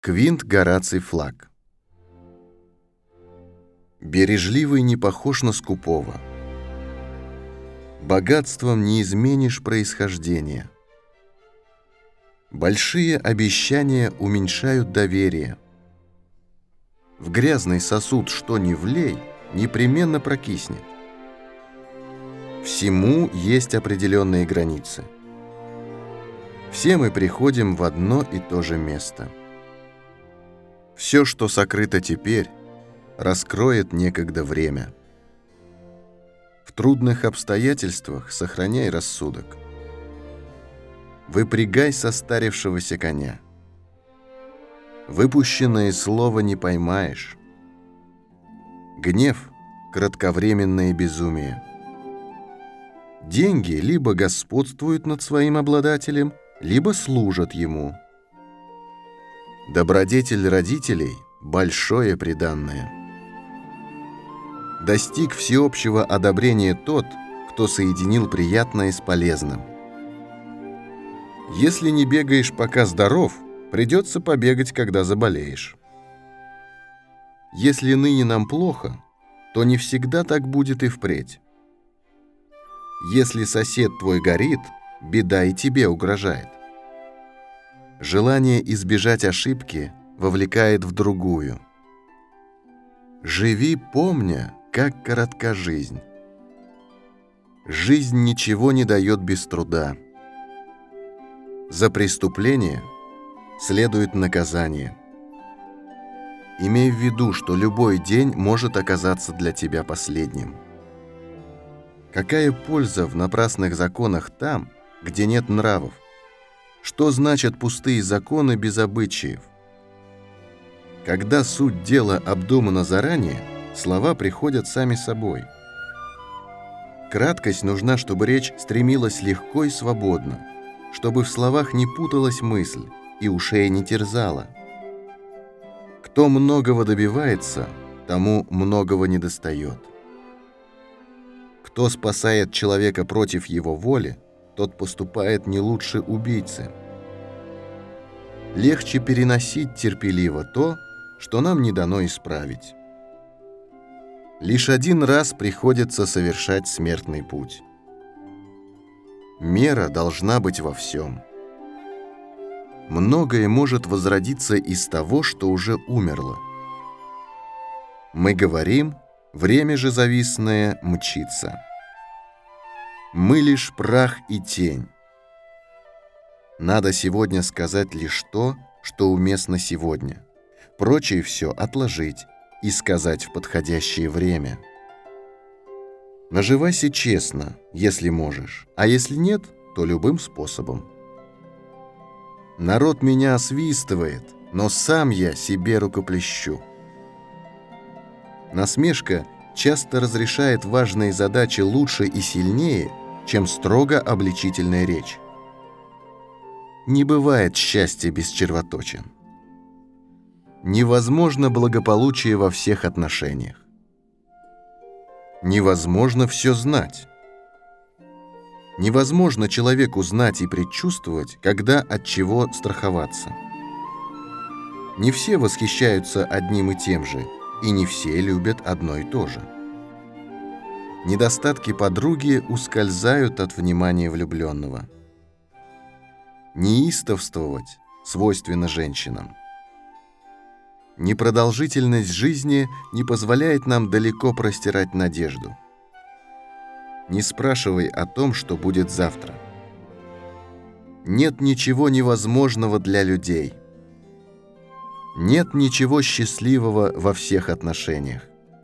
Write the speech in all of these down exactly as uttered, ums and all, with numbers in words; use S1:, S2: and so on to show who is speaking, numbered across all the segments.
S1: Квинт Гораций Флаг. Бережливый не похож на скупого. Богатством не изменишь происхождение. Большие обещания уменьшают доверие. В грязный сосуд что ни влей, непременно прокиснет. Всему есть определенные границы. Все мы приходим в одно и то же место. Все, что сокрыто теперь, раскроет некогда время. В трудных обстоятельствах сохраняй рассудок. Выпрягай состарившегося коня. Выпущенное слово не поймаешь. Гнев — кратковременное безумие. Деньги либо господствуют над своим обладателем, либо служат ему. Добродетель родителей — большое приданное. Достиг всеобщего одобрения тот, кто соединил приятное с полезным. Если не бегаешь, пока здоров, придется побегать, когда заболеешь. Если ныне нам плохо, то не всегда так будет и впредь. Если сосед твой горит, беда и тебе угрожает. Желание избежать ошибки вовлекает в другую. Живи, помня, как коротка жизнь. Жизнь ничего не дает без труда. За преступление следует наказание. Имей в виду, что любой день может оказаться для тебя последним. Какая польза в напрасных законах там, где нет нравов? Что значат пустые законы без обычаев? Когда суть дела обдумана заранее, слова приходят сами собой. Краткость нужна, чтобы речь стремилась легко и свободно, чтобы в словах не путалась мысль и ушей не терзала. Кто многого добивается, тому многого недостает. Кто спасает человека против его воли, тот поступает не лучше убийцы. Легче переносить терпеливо то, что нам не дано исправить. Лишь один раз приходится совершать смертный путь. Мера должна быть во всем. Многое может возродиться из того, что уже умерло. Мы говорим, время же зависное мчится. Мы лишь прах и тень. Надо сегодня сказать лишь то, что уместно сегодня. Прочее все отложить и сказать в подходящее время. Наживайся честно, если можешь, а если нет, то любым способом. Народ меня освистывает, но сам я себе рукоплещу. Насмешка часто разрешает важные задачи лучше и сильнее, чем строго обличительная речь. Не бывает счастья без червоточин. Невозможно благополучие во всех отношениях. Невозможно все знать. Невозможно человеку знать и предчувствовать, когда от чего страховаться. Не все восхищаются одним и тем же, и не все любят одно и то же. Недостатки подруги ускользают от внимания влюбленного. Неистовствовать свойственно женщинам. Непродолжительность жизни не позволяет нам далеко простирать надежду. Не спрашивай о том, что будет завтра. Нет ничего невозможного для людей. Нет ничего счастливого во всех отношениях.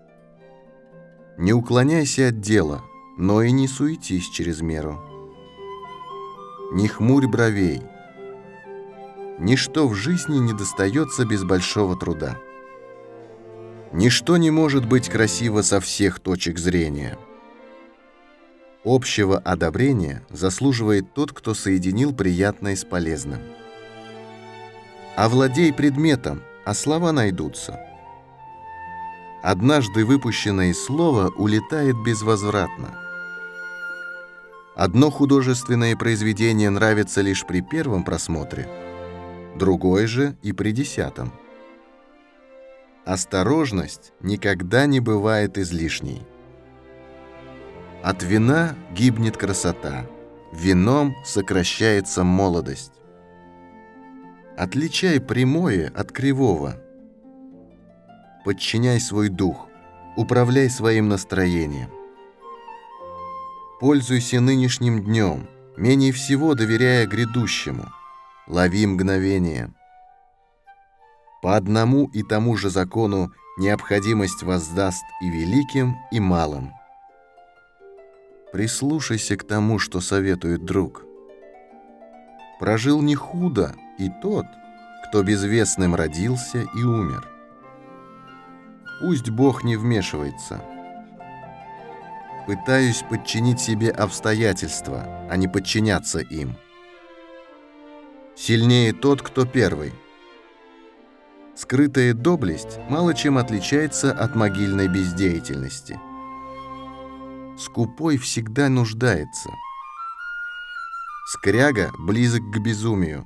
S1: Не уклоняйся от дела, но и не суетись через меру. Не хмурь бровей. Ничто в жизни не достается без большого труда. Ничто не может быть красиво со всех точек зрения. Общего одобрения заслуживает тот, кто соединил приятное с полезным. Овладей предметом, а слова найдутся. Однажды выпущенное слово улетает безвозвратно. Одно художественное произведение нравится лишь при первом просмотре, другой же и при десятом. Осторожность никогда не бывает излишней. От вина гибнет красота, вином сокращается молодость. Отличай прямое от кривого. Подчиняй свой дух, управляй своим настроением. Пользуйся нынешним днем, менее всего доверяя грядущему. Лови мгновение. По одному и тому же закону необходимость воздаст и великим, и малым. Прислушайся к тому, что советует друг. Прожил не худо и тот, кто безвестным родился и умер. Пусть Бог не вмешивается. Пытаюсь подчинить себе обстоятельства, а не подчиняться им. Сильнее тот, кто первый. Скрытая доблесть мало чем отличается от могильной бездеятельности. Скупой всегда нуждается. Скряга близок к безумию.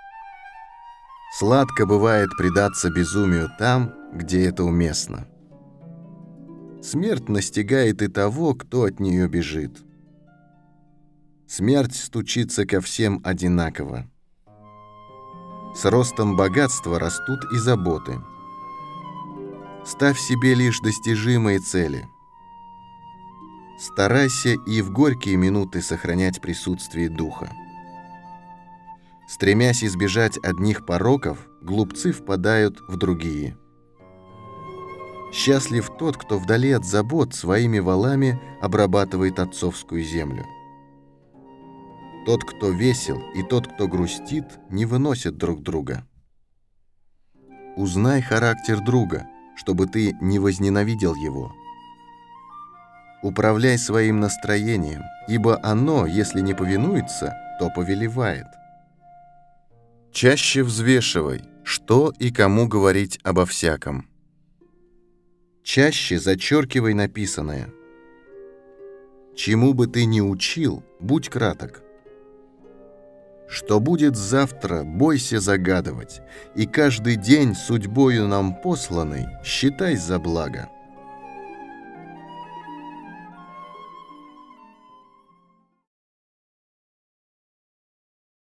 S1: Сладко бывает предаться безумию там, где это уместно. Смерть настигает и того, кто от нее бежит. Смерть стучится ко всем одинаково. С ростом богатства растут и заботы. Ставь себе лишь достижимые цели. Старайся и в горькие минуты сохранять присутствие духа. Стремясь избежать одних пороков, глупцы впадают в другие. Счастлив тот, кто вдали от забот своими валами обрабатывает отцовскую землю. Тот, кто весел, и тот, кто грустит, не выносят друг друга. Узнай характер друга, чтобы ты не возненавидел его. Управляй своим настроением, ибо оно, если не повинуется, то повелевает. Чаще взвешивай, что и кому говорить обо всяком. Чаще зачеркивай написанное. Чему бы ты ни учил, будь краток. Что будет завтра, бойся загадывать, и каждый день судьбою нам посланный считай за благо.